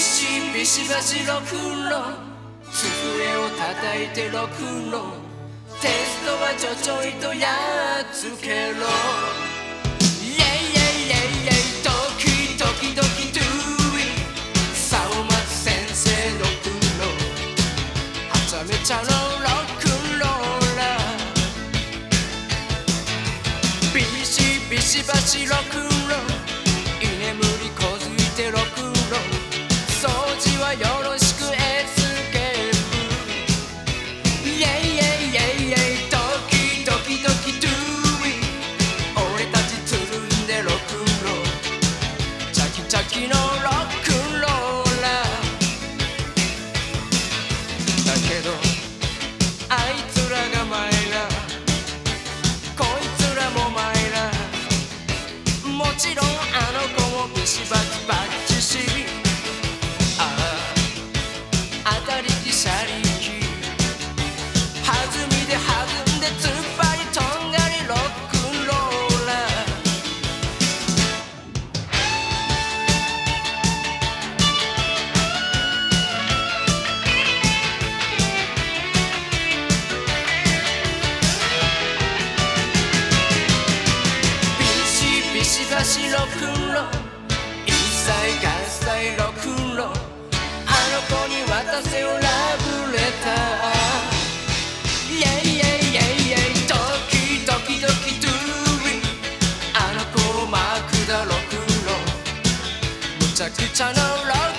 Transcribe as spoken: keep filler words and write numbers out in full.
シビシバシロックンロール机を叩いてロックンロールテストはちょちょいとやっつけろイェイイェイイェイイェイドキドキドキドゥイさおまつ先生ロックンロールはちゃめちゃのロックンローラービシビシバシロックンロール居眠りこづいてロックンロール掃除はよろしくエスケープイェイイェイイェイイェイドキドキドキドゥイ俺たちつるんでロックンロールチャキチャキのロックンローラーだけどあいつらがマイラこいつらもマイラもちろんあの子もビシバキバッチシああ当たりきしゃりき弾みで弾んで突っ張りとんがりロックンローラービシビシバシロックンロール一切合切ロックンロールあの子に渡せよラブレターイェイイェイイェイイェイドキドキドキドゥイあの子をマークだロックンロールむちゃくちゃなロックンロール